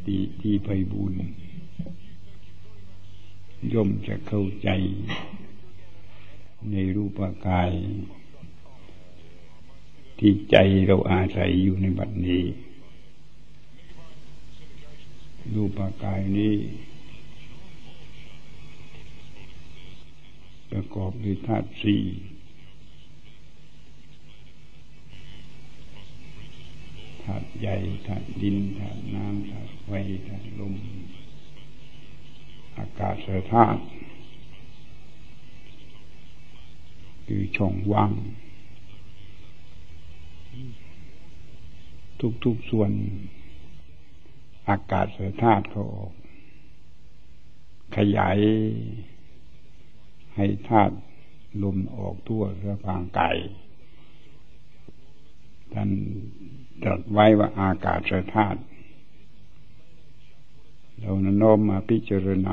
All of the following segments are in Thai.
ติที่ไพบูลย์ย่อมจะเข้าใจในรูปกายที่ใจเราอาศัยอยู่ในบัดนี้รูปกายนี้ประกอบด้วยธาตุสี่ธาตุใหญ่ธาตุดินธาตุน้ำธาตุไฟธาตุลมอากาศธาตุคือช่องว่างทุกส่วนอากาศธาตุเขาออกขยายให้ธาตุลมออกทั่วร่างกายท่านตรัสไว้ว่าอากาศธาตุเราน้อมมาพิจารณา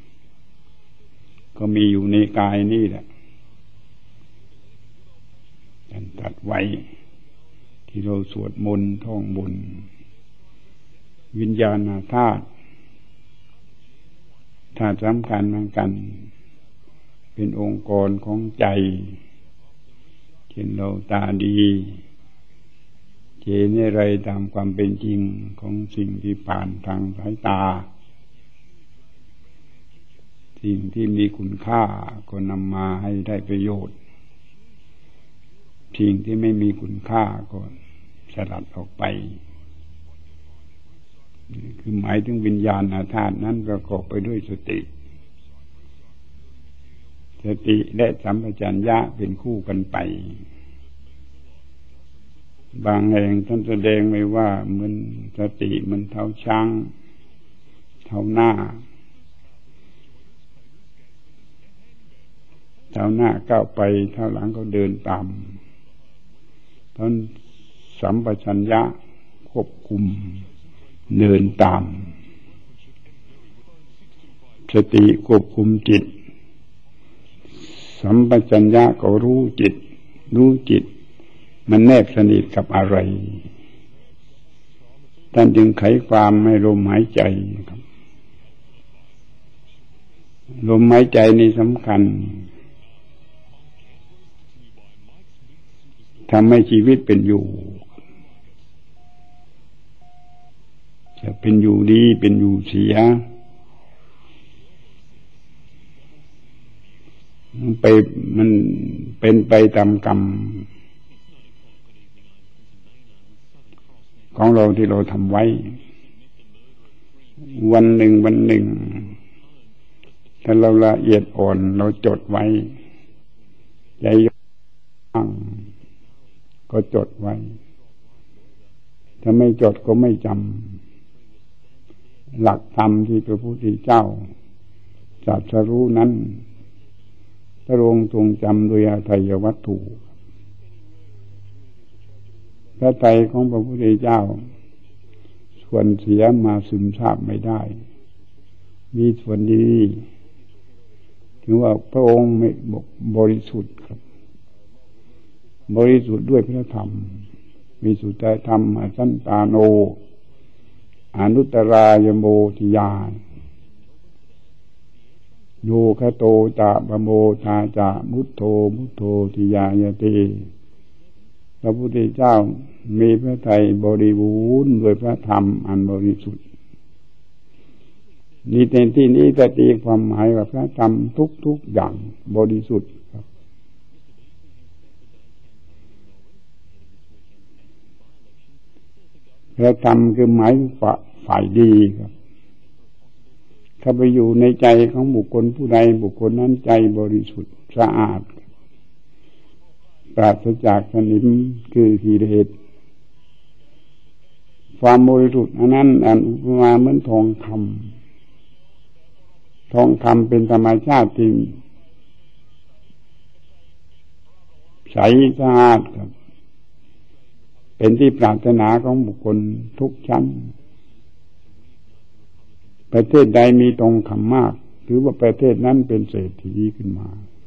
ก็มีอยู่ในกายนี่แหละท่านตรัสไว้ที่เราสวดมนต์ท่องบนวิญญาณธาตุธาตุสำคัญเหมือนกันเป็นองค์กรของใจเช่นเราตาดีเห็นอะไรตามความเป็นจริงของสิ่งที่ผ่านทางสายตาสิ่งที่มีคุณค่าก็นำมาให้ได้ประโยชน์สิ่งที่ไม่มีคุณค่าก็สลัดออกไปคือหมายถึงวิญญาณธาตุนั้นประกอบไปด้วยสติและสัมปชัญญะเป็นคู่กันไปบางแห่งท่านแสดงไว้ว่าเหมือนสติมันเท้าช้างเท้าหน้าก้าวไปเท้าหลังก็เดินตามท่านสัมปชัญญะควบคุมเดินตามสติควบคุมจิตสัมปชัญญะก็รู้จิตมันแนบสนิทกับอะไรท่านจึงไขความให้ลมหายใจครับลมหายใจนี่สำคัญทำให้ชีวิตเป็นอยู่จะเป็นอยู่ดีเป็นอยู่เสียมันเป็นไปตามกรรมของเราที่เราทำไว้วันหนึ่งถ้าเราละเอียดอ่อนเราจดไว้ใจย่างก็จดไว้ถ้าไม่จดก็ไม่จำหลักธรรมที่พระพุทธเจ้าตรัสรู้นั้นพระองค์ทรงจำโดยอาทัยวัตถุพระทัยของพระพุทธเจ้าส่วนเสียมาซึมซาบไม่ได้มีส่วนดีถือว่าพระองค์ไม่บริสุทธิ์ครับบริสุทธิ์ด้วยพระธรรมมีสุตตธรรมอสันตาโนอนุตตรายโมทิยานโยคะโตจะปโมทาจะมุตโธทิยายติพระพุทธเจ้ามีพระทัยบริบูรณ์ด้วยพระธรรมอันบริสุทธิ์นี่ในที่นี้จะตีความหมายว่าพระธรรมทุกอย่างบริสุทธิ์พระธรรมคือหมายฝ่ายดีครับถ้าไปอยู่ในใจของบุคคลผู้ใดบุคคลนั้นใจบริสุทธิ์สะอาดปราศจากสนิมคือกิเลสความบริสุทธิ์อันนั้นอุปมาเหมือนทองคำเป็นธรรมชาติที่ใสสะอาดครับเป็นที่ปรารถนาของบุคคลทุกชั้นประเทศใดมีทองคำมากถือว่าประเทศนั้นเป็นเศรษฐีขึ้นมา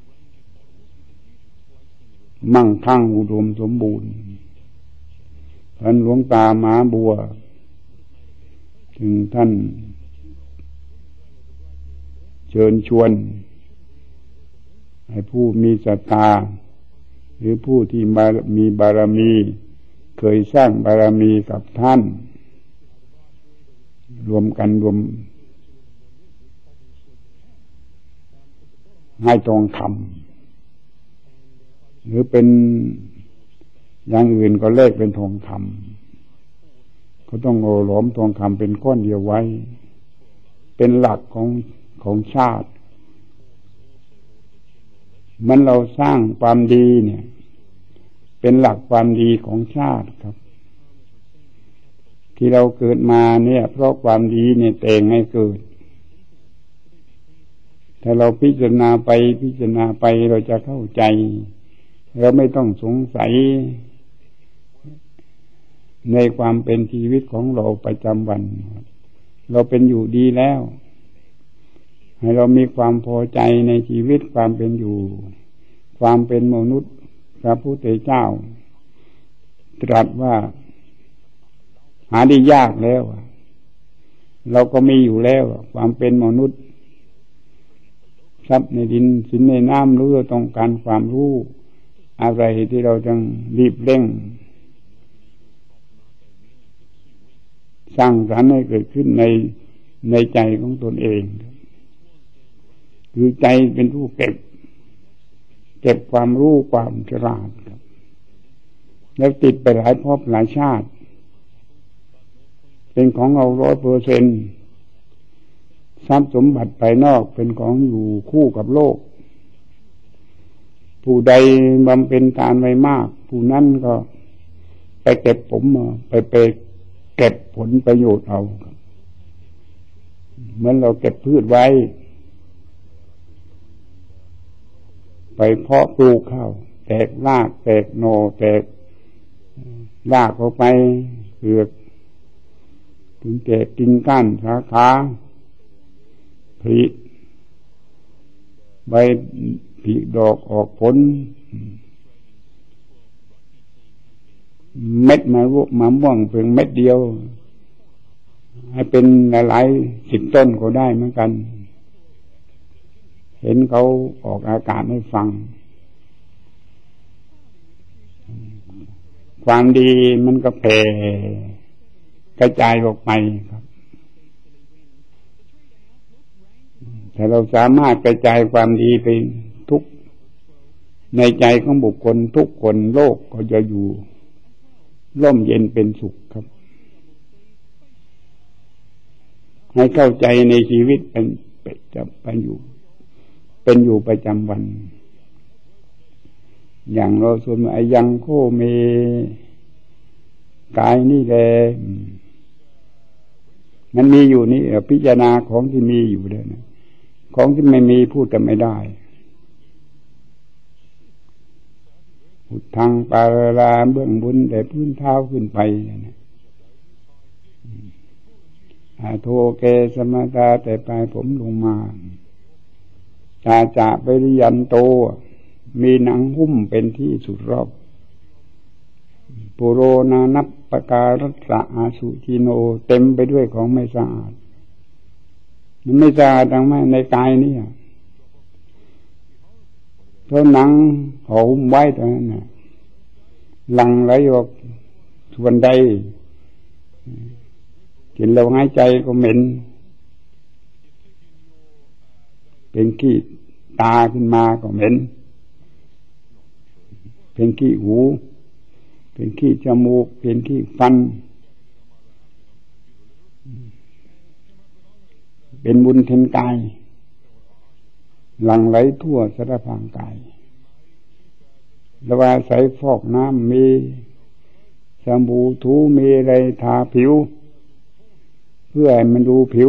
มั่งคั่งอุดมสมบูรณ์ท่านหลวงตามหาบัวถึงท่านเชิญชวนให้ผู้มีศรัทธาหรือผู้ที่มีบารมีเคยสร้างบารมีกับท่านรวมให้ทองคำหรือเป็นอย่างอื่นก็เลขเป็นทองคำก็ต้องโอหลอมทองคำเป็นก้อนเดียวไว้เป็นหลักของชาติมันเราสร้างความดีเนี่ยเป็นหลักความดีของชาติครับที่เราเกิดมาเนี่ยเพราะความดีเนี่ยแต่งให้เกิดถ้าเราพิจารณาไปเราจะเข้าใจเราไม่ต้องสงสัยในความเป็นชีวิตของเราประจำวันเราเป็นอยู่ดีแล้วให้เรามีความพอใจในชีวิตความเป็นอยู่ความเป็นมนุษย์พระพุทธเจ้าตรัสว่าหาได้ยากแล้วเราก็มีอยู่แล้วความเป็นมนุษย์ทรัพย์ในดินสินในน้ำรู้เราต้องการความรู้อะไรที่เราต้องรีบเร่งสร้างสรรค์ให้เกิดขึ้นในใจของตนเองคือใจเป็นผู้เก็บความรู้ความฉลาดครับแล้วติดไปหลายภพหลายชาติเป็นของเรา100%ทรัพย์สมบัติภายนอกเป็นของอยู่คู่กับโลกผู้ใดบำเพ็ญทานไว้มากผู้นั้นก็ไปเก็บไปเก็บผลประโยชน์เอาเหมือนเราเก็บพืชไว้ไปเพาะปลูกข้าวแตกรากแตกหน่อแตกรากเข้าไปเปลือกถึงแตกกิ่งก้านสาขาผลิใบผลิดอกออกผลเม็ดมะม่วงเพียงเม็ดเดียวให้เป็นหลาย10 ต้นก็ได้เหมือนกันเห็นเขาออกอากาศให้ฟังความดีมันก็แผ่กระจายออกไปครับถ้าเราสามารถกระจายความดีไปทุกในใจของบุคคลทุกคนโลกก็จะอยู่ร่มเย็นเป็นสุขครับให้เข้าใจในชีวิตเป็นอยู่ประจำวันอย่างเราสวดอายังโคเมกายนี่แหละมันมีอยู่นี่พิจารณาของที่มีอยู่เลยนะของที่ไม่มีพูดกันไม่ได้พุทธังปาราเบื้องบนแต่พื้นเท้าขึ้นไปนะอาโทเกสมตาแต่ปลายผมลงมาจะไปริยันโตมีหนังหุ้มเป็นที่สุดรอบปุโรนานัปปการัสสะอาสุจิโนเต็มไปด้วยของไม่สะอาดมันไม่สะอาดทั้งแม้ในกายนี่เพราะหนังห่อหุ้มไว้ตรงนั้นหลั่งไหลออกส่วนใดกินแล้วหายใจก็เหม็นเป็นขี้ตาขึ้นมาก็เหม็นเป็นขี้หูเป็นขี้จมูกเป็นขี้ฟันเป็นบุญเทนกายหลั่งไหลทั่วสารพางกายแล้วว่าใส่ฟอกน้ำมีสบู่ถูมีอะไรทาผิวเพื่อให้มันดูผิว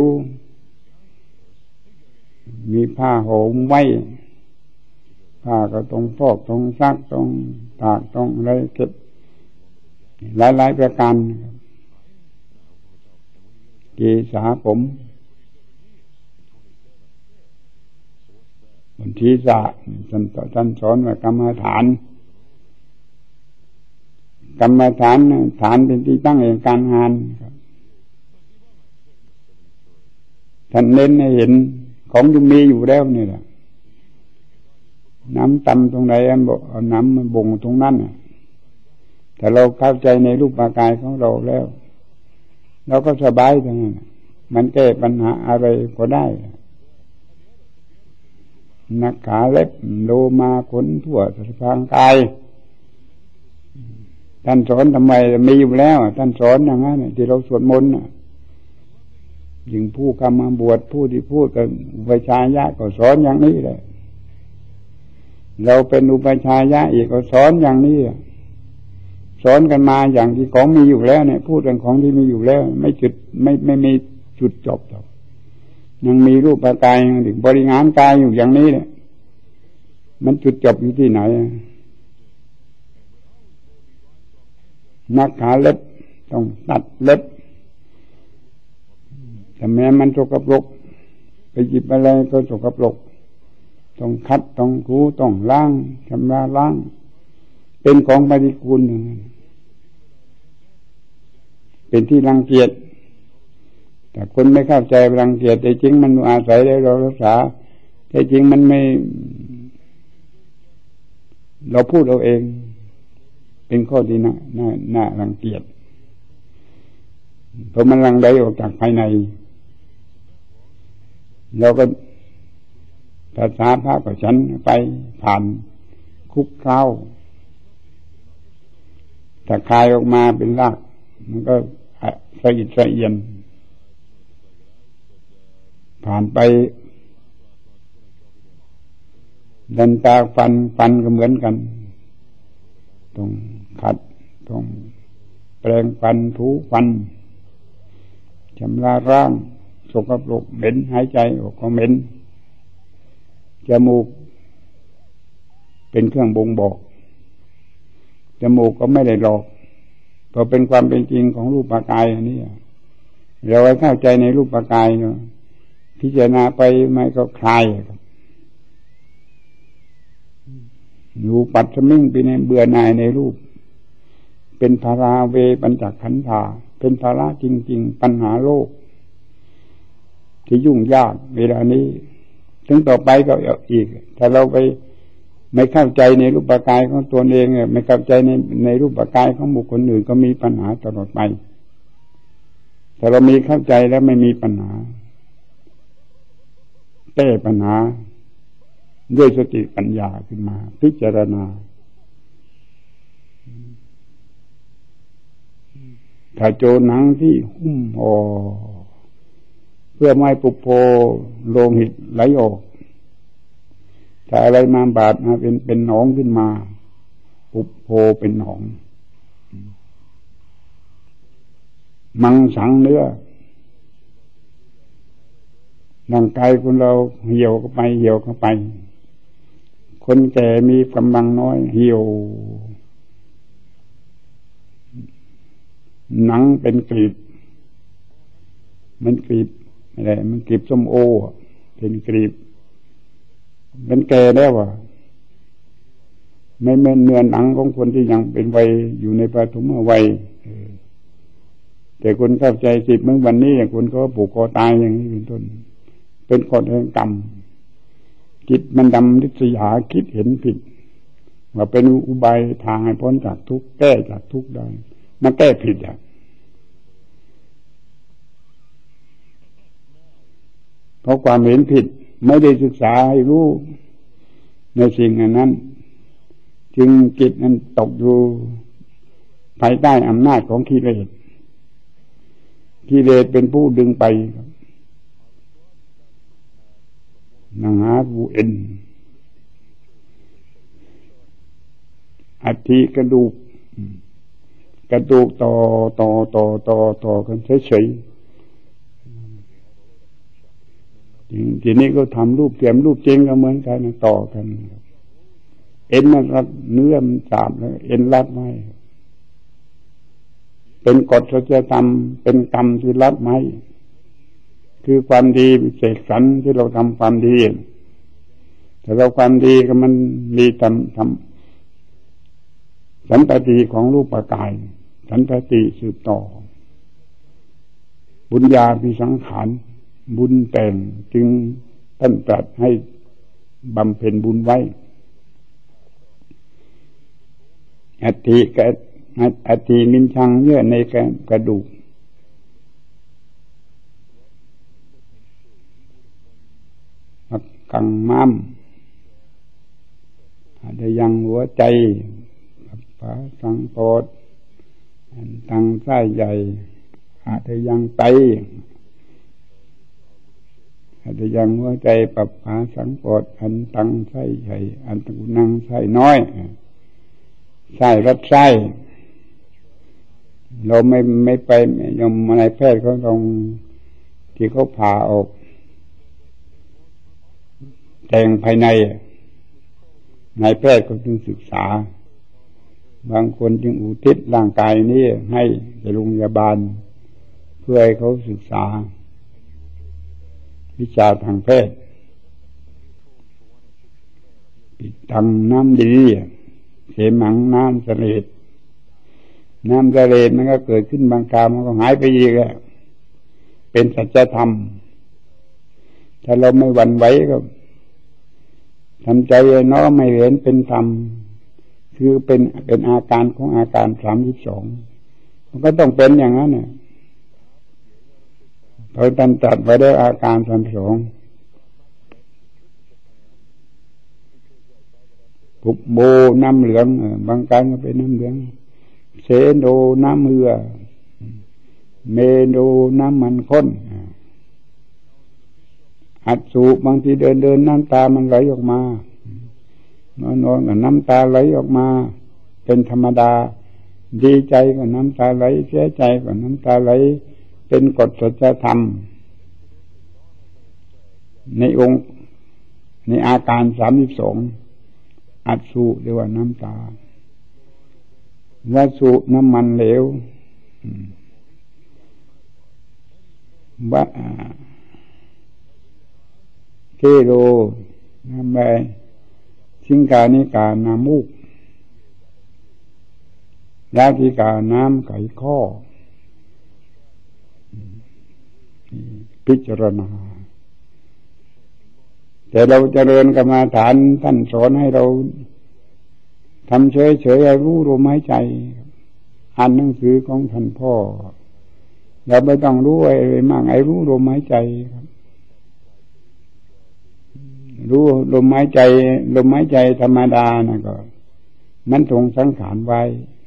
มีผ้าห่มไว้ผ้าก็ต้องฟอกต้องซักต้องตากต้องอะไรเก็บหลายประการเกษาผมบนศีรษะท่านสอนว่ากรรมฐานฐานเป็นที่ตั้งแห่งการงานครับท่านเน้นให้เห็นของที่มีอยู่แล้วนี่แหละน้ำต่ำตรงไหนเอาน้ำมันบ่งตรงนั้นแต่เราเข้าใจในรูปกายของเราแล้วเราก็สบายตรงนั้นมันแก้ปัญหาอะไรก็ได้นักขาเล็บโลมาขนทั่วทางกายท่านสอนทำไมมีอยู่แล้วท่านสอนอย่างนั้นที่เราสวดมนต์ยิ่งผู้กำมาบวชผู้ที่พูดกับอุปชายะก็สอนอย่างนี้แหละเราเป็นอุปชายะอีกก็สอนอย่างนี้สอนกันมาอย่างที่ของมีอยู่แล้วเนี่ยพูดกันของที่มีอยู่แล้วไม่มีจุดจบหรอกยังมีรูปกายถึงบริหารกายอยู่อย่างนี้เนี่ยมันจุดจบอยู่ที่ไหนนักขาเล็บต้องตัดเล็บแต่แม้มันสกปรกไปหยิบอะไรก็สกปรกต้องคัดต้องถูต้องล้างชำระล้างเป็นของปฏิกูลอย่างนั้นเป็นที่รังเกียจแต่คนไม่เข้าใจรังเกียจแต่จริงมันอาศัยได้เรารักษาแต่จริงมันไม่เราพูดเอาเองเป็นข้อที่น่ารังเกียจเพราะมันรังไหลออกจากภายในเราก็ภาษาพระก็ฉันไปผ่านคุกเข้าถ้าคายออกมาเป็นรากมันก็สะอิดสะเอียนผ่านไปดันตาฟันก็เหมือนกันต้องขัดต้องแปรงฟันถูฟันชำระร่างสกปรกเหม็นหายใจออกก็เหม็นจมูกเป็นเครื่องบ่งบอกจมูกก็ไม่ได้หลอกเพราะเป็นความเป็นจริงของรูปกายอันนี้เราให้เข้าใจในรูปกายพิจารณาไปไม่ก็คลายอยู่ปัดสมิงไปในเบื่อหน่ายในรูปเป็นภาราเวปัญจขันธาเป็นภาระจริงๆปัญหาโลกที่ยุ่งยากเวลานี้ถึงต่อไปก็อีกถ้าเราไปไม่เข้าใจในรูปกายของตัวเองไม่เข้าใจในรูปกายของบุคคลอื่นก็มีปัญหาตลอดไปถ้าเรามีเข้าใจแล้วไม่มีปัญหาแก้ปัญหาด้วยสติปัญญาขึ้นมาพิจารณาถ้าโจรหนังที่หุ้มห่อเพื่อไม่ปุโพโลหิตไหลออกถ้าอะไรมาบาดมาเป็นหนองขึ้นมาปุโพเป็นหนองมังสังเนื้อร่างกายคนเราเหี่ยวเข้าไปคนแก่มีกำลังน้อยเหี่ยวหนังเป็นกรีบมันกรีบอะไรมันกรีบส้มโอเป็นกรีบเป็นแก่แล้วไม่เหมือนเนื้อหนังของคนที่ยังเป็นวัยอยู่ในปฐมวัยแต่คนเข้าใจจิตเมื่อวันนี้คนก็ผูกคอตายอย่างนี้เป็นต้นเป็นกฎแห่งกรรมจิตมันดำริษยาคิดเห็นผิดว่าเป็นอุบายทางให้พ้นจากทุกข์แก้จากทุกข์ได้มันแก้ผิดเพราะความเห็นผิดไม่ได้ศึกษาให้รู้ในสิ่งนั้นจึงจิตนั้นตกอยู่ภายใต้อำนาจของกิเลสเป็นผู้ดึงไปนังหาผู้เอ็นอัฐิกระดูกต่อกันเฉยๆทีนี้ก็ทำรูปเทียมรูปจริงก็เหมือนกันต่อกันเอ็นมันรัดเนื้อมันจับแล้วเอ็นรัดไว้เป็นกฎสัจธรรมเป็นกรรมที่รัดไว้คือความดีเสกสรรที่เราทำความดีแต่เราความดีก็มันมีทำสันตติของรูปกายสันตติสืบต่อบุญญาภิสังขารบุญแต่งจึงท่านตรัสให้บำเพ็ญบุญไว้อัฐิลิ้นชังเยื่อในกระดูกกังม้ามอาจจะยังหัวใจฝาสังปอดตังไส้ใหญ่อาจจะยังไตอาจจะยังหัวใจปับฝาสังปอดอันตังไส้ใหญ่อันตะกุนังไส้น้อยไส้รัดไส้เราไม่ไปยมนายแพทย์เขาตรงที่เขาผ่าออกแต่งภายในนายแพทย์ก็จึงศึกษาบางคนจึงอุทิศร่างกายนี้ให้โรงพยาบาลเพื่อให้เขาศึกษาวิชาทางแพทย์ปิดตังน้ำดีเขมังน้ำเสลดน้ำเสลดมันก็เกิดขึ้นบางคราวมันก็หายไปอีกแล้วเป็นสัจธรรมถ้าเราไม่หวั่นไหวก็ทำใจน้อมไม่เห็นเป็นธรรมคือเป็นอาการของอาการ32มันก็ต้องเป็นอย่างนั้นเนี่ยเราตัดไว้ได้อาการ32ปุบโบน้ำเหลืองบางการก็เป็นน้ำเหลืองเสโดน้ำเหือเมโดน้ำมันข้นอัดสูบบางทีเดินน้ำตามันไหลออกมานอนกับน้ำตาไหลออกมาเป็นธรรมดาดีใจก็น้ำตาไหลเสียใจก็น้ำตาไหลเป็นกฎสัจธรรมในองค์ในอาการ32อัดสูเรียกว่าน้ำตาวสุน้ำมันเหลวเทโรน้ำใบชิงกานิกาน้ำมูกยาติกาน้ำไก่ข้อพิจารณาแต่เราเจริญกรรมฐานท่านสอนให้เราทำเฉยๆรู้ลมหายใจอ่านหนังสือของท่านพ่อเราไม่ต้องรู้อะไรมากรู้ลมหายใจครับรู้ลมหายใจธรรมดานะก็มันทรงสังขารไว้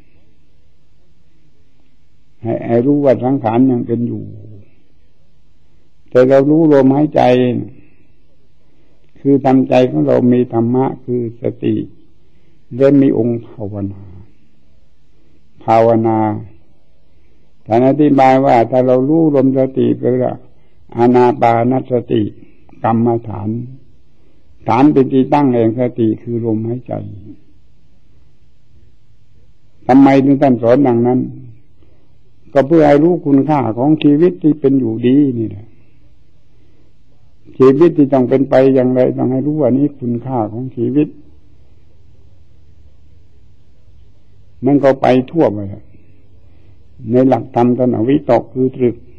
ให้รู้ว่าสังขารยังเป็นอยู่แต่เรารู้ลมหายใจคือทำใจของเรามีธรรมะคือสติและมีองค์ภาวนาท่านอธิบายว่าถ้าเรารู้ลมสติไปแล้วอานาปานสติกรรมฐานเป็นที่ตั้งแห่งสติคือลมหายใจทำไมถึงท่านสอนดังนั้นก็เพื่อให้รู้คุณค่าของชีวิตที่เป็นอยู่ดีนี่แหละชีวิตที่ต้องเป็นไปอย่างไรต้องให้รู้ว่านี้คุณค่าของชีวิตมันก็ไปทั่วไปในหลักธรรมตนะวิตกคือต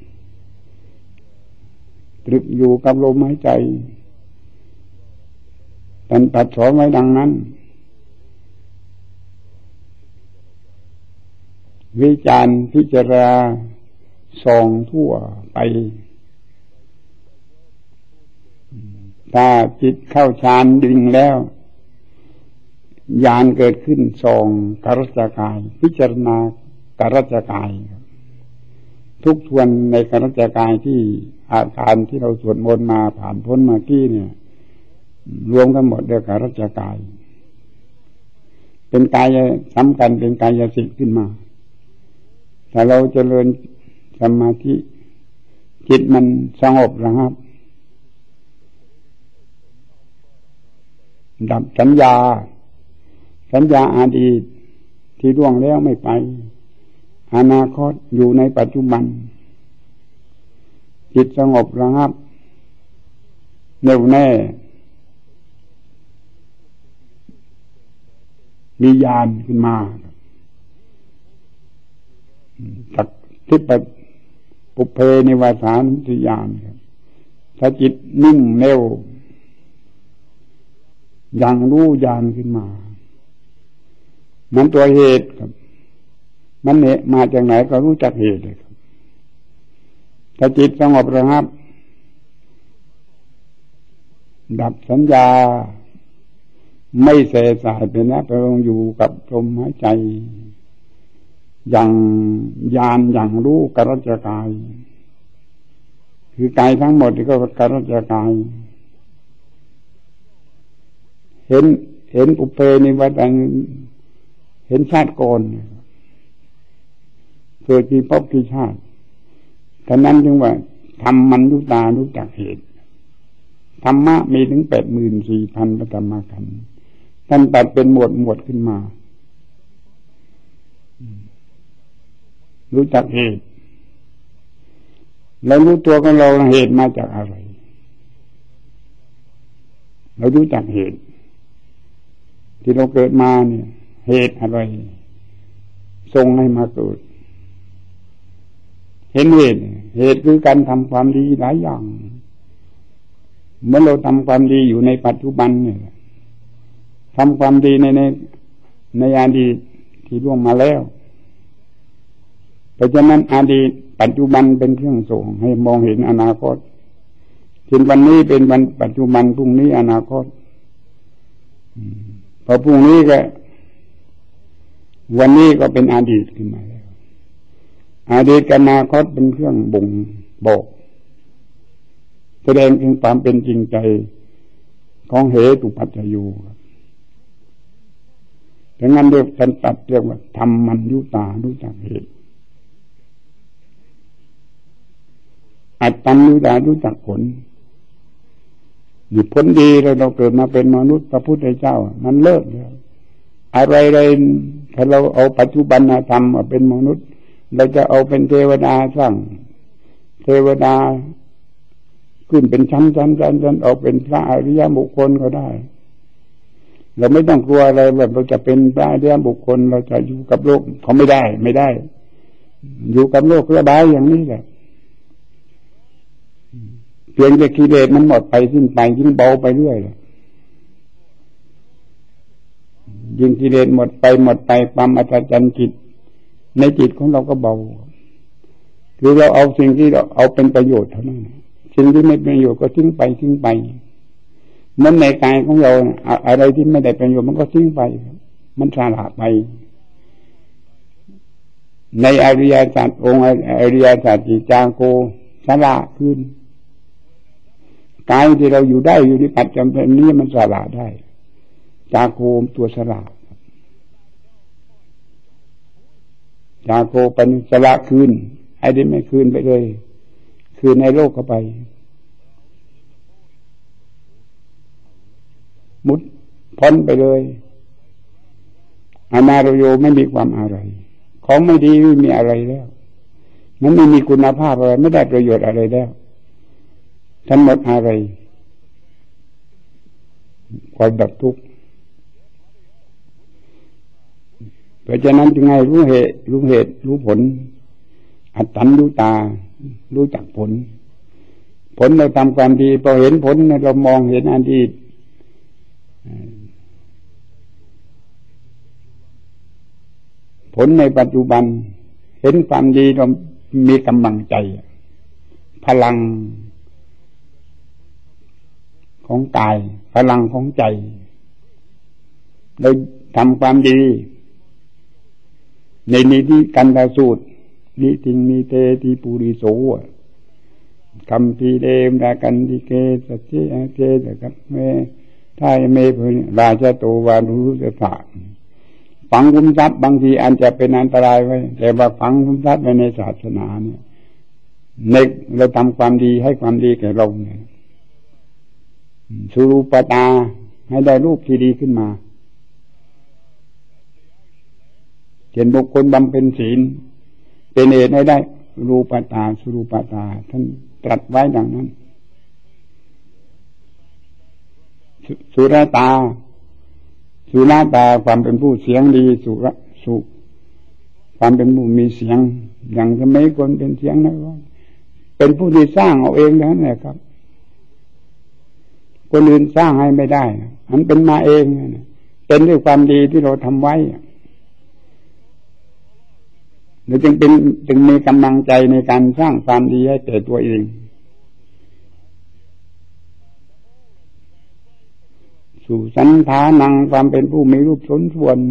รึกอยู่กับลมหายใจท่านตรัสสอนไว้ดังนั้นวิจารพิจารณาส่องทั่วไปถ้าจิตเข้าฌานดิ่งแล้วญาณเกิดขึ้นส่องกรัจกายพิจารณากรัจกายทุกทวนในกรัจกายที่อาการที่เราสวดมนต์มาผ่านพ้นมาที่เนี่ยรวมกันหมดเรียกกรัจกายเป็นกายสำคัญเป็นกายสิทธิ์ขึ้นมาถ้าเราเจริญสมาธิจิตมันสงบนะครับดับสัญญาอดีตที่ล่วงแล้วไม่ไปอนาคตอยู่ในปัจจุบันจิตสงบระงับแน่วแน่มีญาณขึ้นมาจากทิพย์ปุเพนิวาสานุสติญาณครับถ้าจิตนิ่งเร็วอย่างรู้ญาณขึ้นมามันตัวเหตุครับมันเนี่ยมาจากไหนก็รู้จักเหตุเลยครับถ้าจิตสงบระงับดับสัญญาไม่เสสายไปนะไปลงอยู่กับลมหายใจอย่างญาณอย่างรู้กรัจกายคือกายทั้งหมดก็กรัจกายเห็นอุเพนิวัตเห็นชาติก่อนเกิดกี่ภพกี่ชาติฉะนั้นจึงว่าธรรมมัญญุตารู้จักเหตุธรรมะมีถึง 84,000 พระธรรมขันธ์ท่านตัดเป็นหมวดขึ้นมารู้จักเหตุเรารู้ตัวของเราเหตุมาจากอะไรเรารู้จักเหตุที่เราเกิดมาเนี่ยเหตุอะไรส่งให้มาเกิดเห็นเหตุคือการทำความดีหลายอย่างเมื่อเราทำความดีอยู่ในปัจจุบันเนี่ยทำความดีในอดีตที่ล่วงมาแล้วเพราะฉะนั้นอดีตปัจจุบันเป็นเครื่องส่งให้มองเห็นอนาคตถึงวันนี้เป็นวันปัจจุบันพรุ่งนี้อนาคตพอพรุ่งนี้ก็วันนี้ก็เป็นอดีตขึ้นมาแล้วอดีตกับอนาคตเป็นเครื่องบ่งบอกแสดงถึงความเป็นจริงใจของเหตุปัจจยูดังนั้นเรียกท่านตัดเรียกว่าธรรมมัญญุตารู้จักเหตุอัตตัญญูตารู้จักผลนี่ผลดีเราเกิดมาเป็นมนุษย์พระพุทธเจ้ามันเลิศแล้วอะไรถ้าเราเอาปัจจุบันธรรมมาเป็นมนุษย์เราจะเอาเป็นเทวดาสร้างเทวดาขึ้นเป็นชั้นเอาเป็นพระอริยบุคคลก็ได้เราไม่ต้องกลัวอะไรแบบเราจะเป็นพระอริยบุคคลเราจะอยู่กับโลกเขาไม่ได้อยู่กับโลกระบายอย่างนี้แหละเพียงแต่กิเลสมันหมดไปสิ้นไปยิ่งเบาไปเรื่อยเลยยิ่งกิเลสหมดไปความอัศจรรย์จิตในจิตของเราก็เบาคือเราเอาสิ่งที่เราเอาเป็นประโยชน์เท่านั้นสิ่งที่ไม่เป็นประโยชน์ก็ทิ้งไปมันในกายของเราอะไรที่ไม่ได้ประโยชน์มันก็ทิ้งไปมันสละไปในอริยสัจองค์อริยสัจจิจางโกสละขึ้นกายที่เราอยู่ได้อยู่ในปัจจุบันนี้มันสละได้จาโกมตัวสละจาโกเป็นสละคืนไอ้ที่ไม่คืนไปเลยคืนในโลกเข้าไปมุดพ้นไปเลยอนาโรโยไม่มีความอะไรของไม่ดีไม่มีอะไรแล้วมันไม่มีคุณภาพอะไรไม่ได้ประโยชน์อะไรแล้วทั้งหมดอะไรความดับทุกข์เพราะฉะนั้นจึงให้รู้เหตุรู้ผลอัตตัญญูตารู้จักผลเราทำความดีพอเห็นผลเรามองเห็นอดีตผลในปัจจุบันเห็นความดีเรามีกำลังใจพลังของกายพลังของใจเราทำความดีในนิติกันตสูตรนิติงนิเตติปุริโสคำพีเดมดากันติเกสัจเจเจนะครับเมท้ายเมพราชโตวานุรุสถะฝังคุมทรัพย์บางทีอาจจะเป็นอันตรายไว้แต่ว่าฝังคุมทรัพย์ไว้ในศาสนาเนี่ยในเราทำความดีให้ความดีแก่เราเนี่ยสุรูปตาให้ได้รูปที่ดีขึ้นมาเช่นบุคคลบำเพ็ญศีลเป็นเหตุให้ได้รูปตาสุรูปตาท่านตรัสไว้ดังนั้นสุรตาความเป็นผู้เสียงดีสุความเป็นผู้มีเสียงอย่างสมัยคนเป็นเสียงนะว่าเป็นผู้ที่สร้างเอาเองนั่นแหละครับคนอื่นสร้างให้ไม่ได้มันเป็นมาเองเป็นด้วยความดีที่เราทำไว้เราจึงมีกำลังใจในการสร้างความดีให้แก่ตัวเองสู่สันฐานังความเป็นผู้มีรูปสมส่วน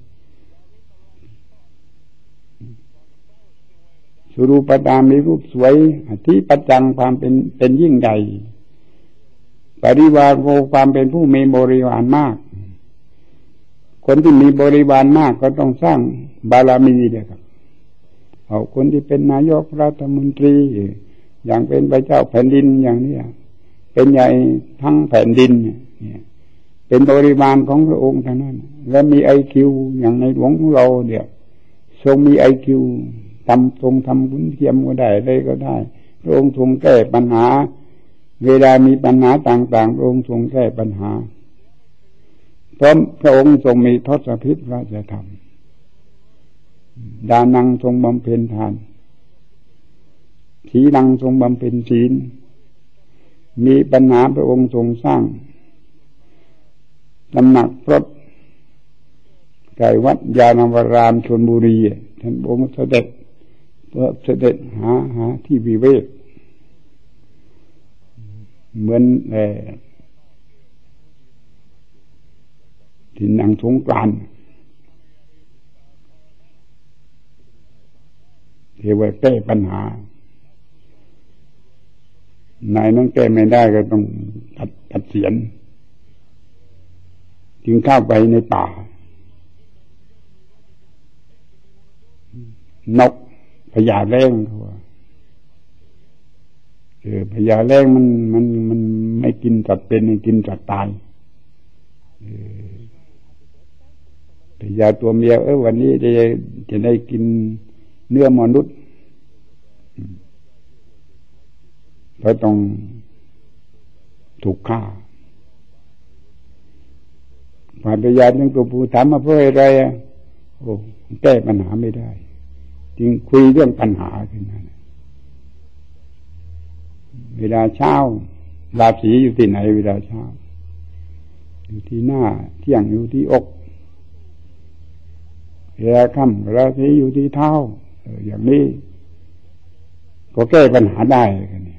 สุรูปตามีรูปสวยอธิปัจจังความเป็นยิ่งใหญ่ปริวารโภความเป็นผู้มีบริวารมากคนที่มีบริวารมากก็ต้องสร้างบารมีเนี่ยครับเอาคนที่เป็นนายกรัฐมนตรีอย่างเป็นพระเจ้าแผ่นดินอย่างนี้เป็นใหญ่ทั้งแผ่นดินเนี่ยเป็นบริวารของพระองค์เท่านั้นและมีIQอย่างในหลวงของเราเนี่ยทรงมีIQทำบุญเทียมก็ได้เลยก็ได้พระองค์ทรงแก้ปัญหาเวลามีปัญหาต่างๆพระองค์ทรงแก้ปัญหาเพราะพระองค์ทรงมีทศพิธราชธรรมดานังทรงบำเพ็ญทานศีลังทรงบำเพ็ญศีลมีปัญหาพระองค์ทรงสร้างตำหนักพระไก่วัดยานวรามชลบุรีท่านองค์เสด็จเพื่อเสด็จหาที่วิเวกเหมือนที่นางสงกรานต์เทวะแก้ปัญหานายนั้นแก้ไม่ได้ก็ต้องตัดเสียนจึงเข้าไปในป่านกพญาแร้งเขาว่าพญาแร้งมันไม่กินสัตว์เป็นกินสัตว์ตายพญาตัวเมียวันนี้จะได้กินเนื้อมนุษย์เพราะต้องถูกฆ่าฝ่ายพญาจึงตัวผู้ถามมาเพื่ออะไรแก้ปัญหาไม่ได้จึงคุยเรื่องปัญหาขึ้นมาเวลาเช้าราศีอยู่ที่ไหนเวลาเช้าอยู่ที่หน้าเที่ยงอยู่ที่อกเวลาค่ำราศีอยู่ที่เท้าอย่างนี้ก็แก้ปัญหาได้กันนี่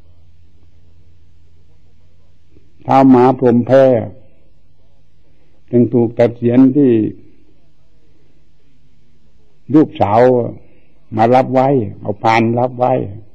เท้าหมาพรหมแพ้จึงถูกตัดเสียนที่ลูกสาวมารับไว้เอาพานรับไว้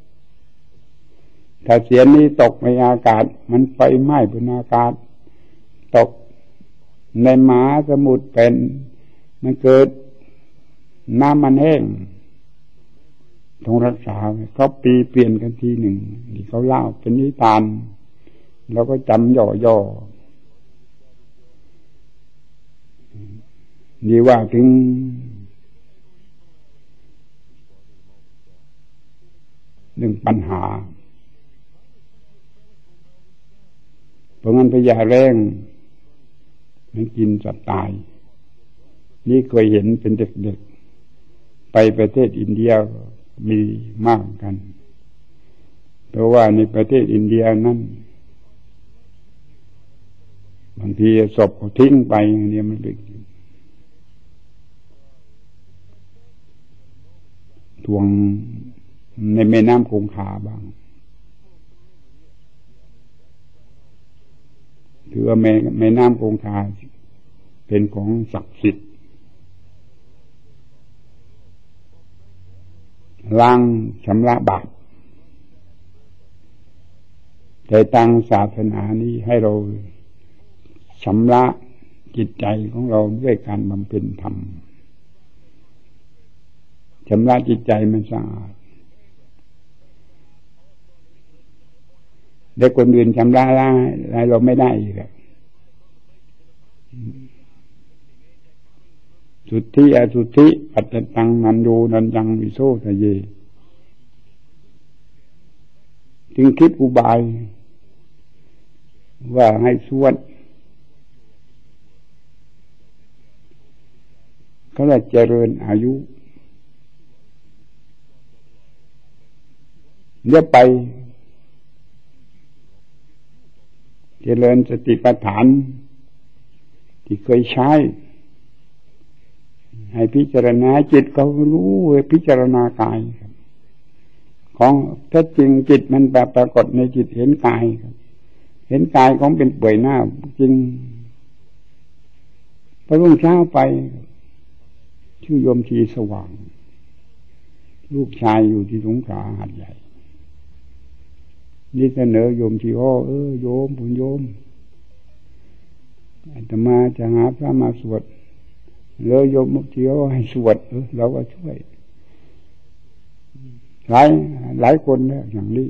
ถ้าเสียนนี้ตกในอากาศมันไฟไหม้บนอากาศตกในมหาสมุทรเป็นมันเกิดน้ำมันแห้งต้องรักษาเขาปีเปลี่ยนกันทีหนึ่งนี่เขาเล่าเป็นนิทานเราก็จำย่อๆนี่ว่าถึงเรื่องปัญหาเพราะงั้นพญาแร้งมันกินสัตว์ตายนี่เคยเห็นเป็นเด็กๆไปประเทศอินเดียมีมากกันเพราะว่าในประเทศอินเดียนั้นบางทีศพเขาทิ้งไปอย่างนี้มันเป็นทวงในแม่น้ำคงคาบ้างถือว่าแม่น้ำคงคาเป็นของศักดิ์สิทธิ์ล้างชำระบาปแต่ทางศาสนานี้ให้เราชำระจิตใจของเราด้วยการบำเพ็ญธรรมชำระจิตใจมันสะอาดได้คนอื่นชำระแล้วเราไม่ได้อีกสุทธิอสุทธิปัจจตังนันโยนันยังวิโสทะเยจึงคิดอุบายว่าให้สวดเขาจะเจริญอายุเรียกไปเจริญสติปัฏฐานที่เคยใช้ให้พิจารณาจิตเขารู้พิจารณากายของแท้จริงจิตมันแบบปรากฏในจิตเห็นกายเห็นกายของเป็นเปื่อยหน้าจริงพอรุ่งเช้าไปชื่อโยมชีสว่างลูกชายอยู่ที่สงขลาหาดใหญ่นี่เสนอโยมชีโยมผุนโยมอาตมาจะหาพระมาสวดแล้วโยมมุชีให้สวดเราก็ช่วยหลายคนแล้วอย่างนี้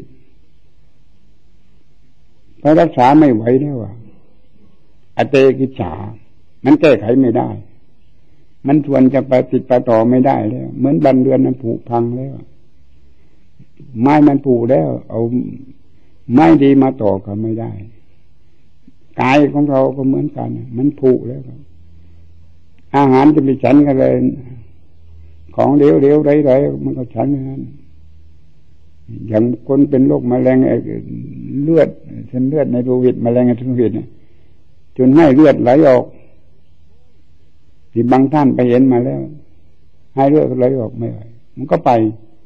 ไปรักษาไม่ไหวแล้วอเตกิจฉามันแก้ไขไม่ได้มันชวนจะไปติดไปต่อไม่ได้แล้วเหมือนบันเรือนมันผุพังแล้วไม้มันผุแล้วเอาไม้ดีมาต่อก็ไม่ได้กายของเราก็เหมือนกันมันผุแล้วอาหารจะไปฉันกันเลยของเลี้ยวๆไรๆมันก็ฉันอย่างนั้นอย่างคนเป็นโรคมะเร็งเลือดเส้นเลือดในโลหิตมะเร็งในโลหิตจนให้เลือดไหลออกที่บางท่านไปเห็นมาแล้วให้เลือดไหลออกไม่ไหวมันก็ไป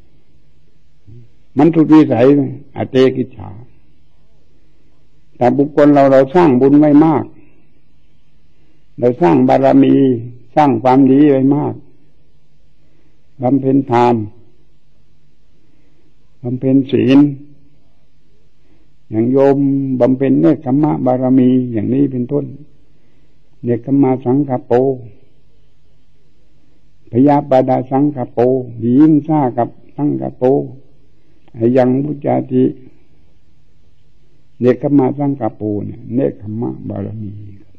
มันทุกวิสัยอเตกิจฉาแต่บุคคลเราสร้างบุญไว้มากเราสร้างบารมีสร้างความดีไว้มากบำเพ็ญทานบำเพ็ญศีลอย่างโยมบำเพ็ญเนคขมะบารมีอย่างนี้เป็นต้นเนคขมะสังฆโปพยาปาดาสังฆโปยิงซ่ากับสังฆโปยังมุจจาติเนคขมะสังฆโปเนี่ยเนคขมะบารมี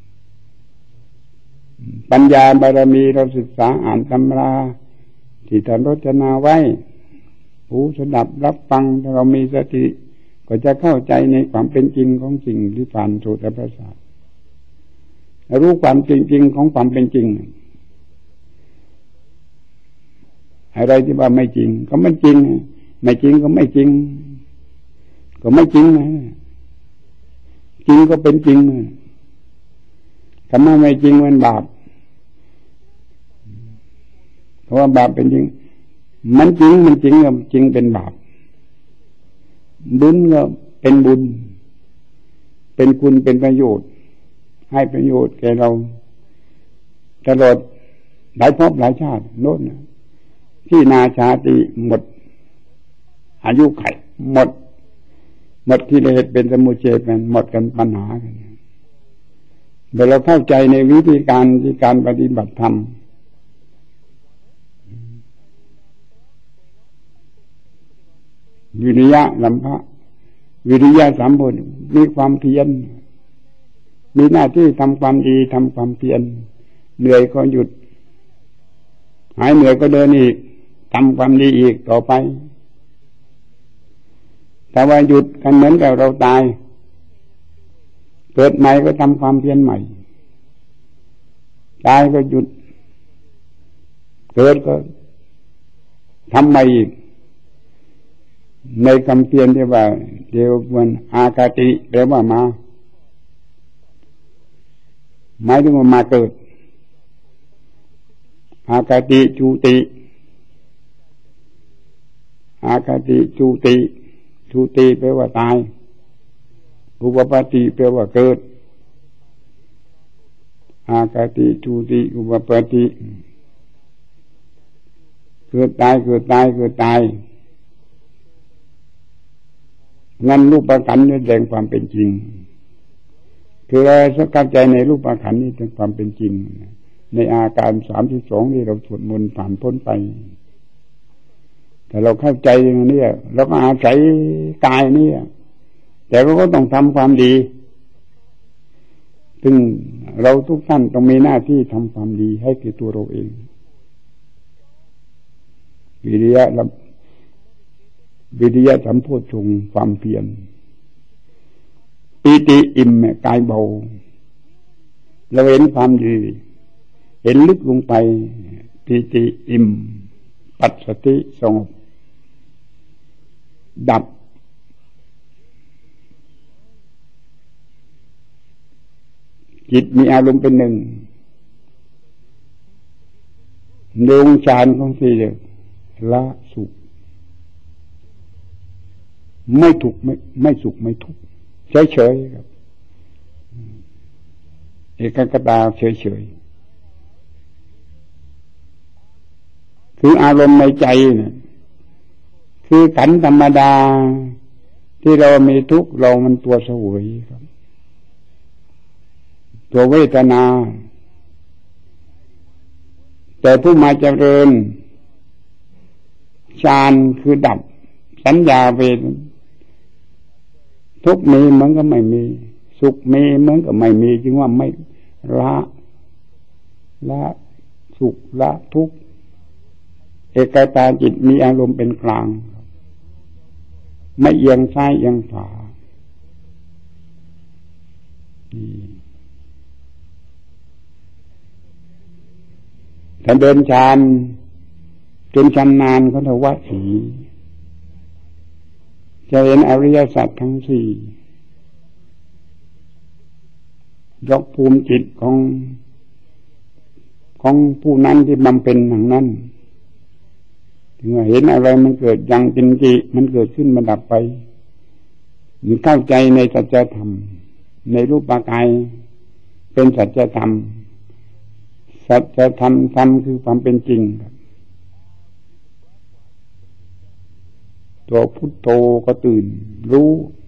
ปัญญาบารมีเราศึกษาอ่านตำราที่ท่านรจนาไว้ผู้สดับรับฟังถ้าเรามีสติก็จะเข้าใจในความเป็นจริงของสิ่งที่ผ่านโสตประสาทรู้ความจริงของความเป็นจริงอะไรที่ว่าไม่จริงก็ไม่จริงไม่จริงก็ไม่จริงก็ไม่จริงนะจริงก็เป็นจริงคำว่าไม่จริงมันบาปเพราะว่าบาปเป็นจริงมันจริงก็จริงเป็นบาปบุญก็เป็นบุญเป็นคุณเป็นประโยชน์ให้ประโยชน์แก่เราตลอดหลายภพหลายชาติโน้นที่นาชาติหมดอายุไขหมดกิเลสเป็นสมุทเฉทหมดกันปัญหากันเดี๋ยวเราเข้าใจในวิธีการที่การปฏิบัติธรรมวิริยะสัมภะวิริยะสัมโพธิมีความเพียรมีหน้าที่ทำความดีทำความเพียรเหนื่อยก็หยุดหายเหนื่อยก็เดินอีกทำความดีอีกต่อไปแต่ว่าหยุดกันเหมือนกับเราตายเกิดใหม่ก็ทำความเพียรใหม่ตายก็หยุดเกิดก็ทำใหม่อีกในคำเพียรที่ว่าเดี๋ยววันอากาติแปลว่ามาหมายถึงว่ามาเกิดอากาติจูติอากาติจูติจูติแปลว่าตายอุปปาติแปลว่าเกิดอากาติจูติอุปปาติเกิดตายเกิดตายเกิดตายงั้นรูปขันธ์นี่แสดงความเป็นจริงคือเราสักใจในรูปขันธ์นี่เป็นความเป็นจริงในอาการ32ที่เราสวดมนต์ผ่านพ้นไปแต่เราเข้าใจอย่างนี้เราก็อาศัยกายนี่แต่เราก็ต้องทำความดีซึ่งเราทุกท่านต้องมีหน้าที่ทำความดีให้แก่ตัวเราเองวิริยะสัมโพชฌงค์ความเพียรปีติอิ่มกายเบาเราเห็นความดีเห็นลึกลงไปปีติอิ่มปัสสติสงบดับจิตมีอารมณ์เป็นหนึ่งดวงฌานของสี่เหลี่ยมละสุขไม่ทุกข์ไม่สุขไม่ทุกข์เฉยๆครับเอกคตาเฉยๆคืออารมณ์ในใจเนี่ยคือขันธ์ธรรมดาที่เรามีทุกข์เรามันตัวเสวยครับตัวเวทนาแต่ผู้มาเจริญฌานคือดับสัญญาเวททุกข์มีเหมือนก็ไม่มีสุขมีเหมือนก็ไม่มีจึงว่าไม่ละสุขละทุกข์เอกตาจิตมีอารมณ์เป็นกลางไม่เอียงซ้ายเอียงขวาถ้าเดินฌานจนชำนาญเขาเรียกว่าสีจะเห็นอริยสัจทั้งสี่ยกภูมิจิตของผู้นั้นที่บำเพ็ญอย่างนั้นถึงว่าเห็นอะไรมันเกิดยังเป็นจิมันเกิดขึ้นมันดับไปมันเข้าใจในสัจธรรมในรูปกายเป็นสัจธรรมสัจธรรมธรรมคือความเป็นจริงตัวพุทโธก็ตื่นรู้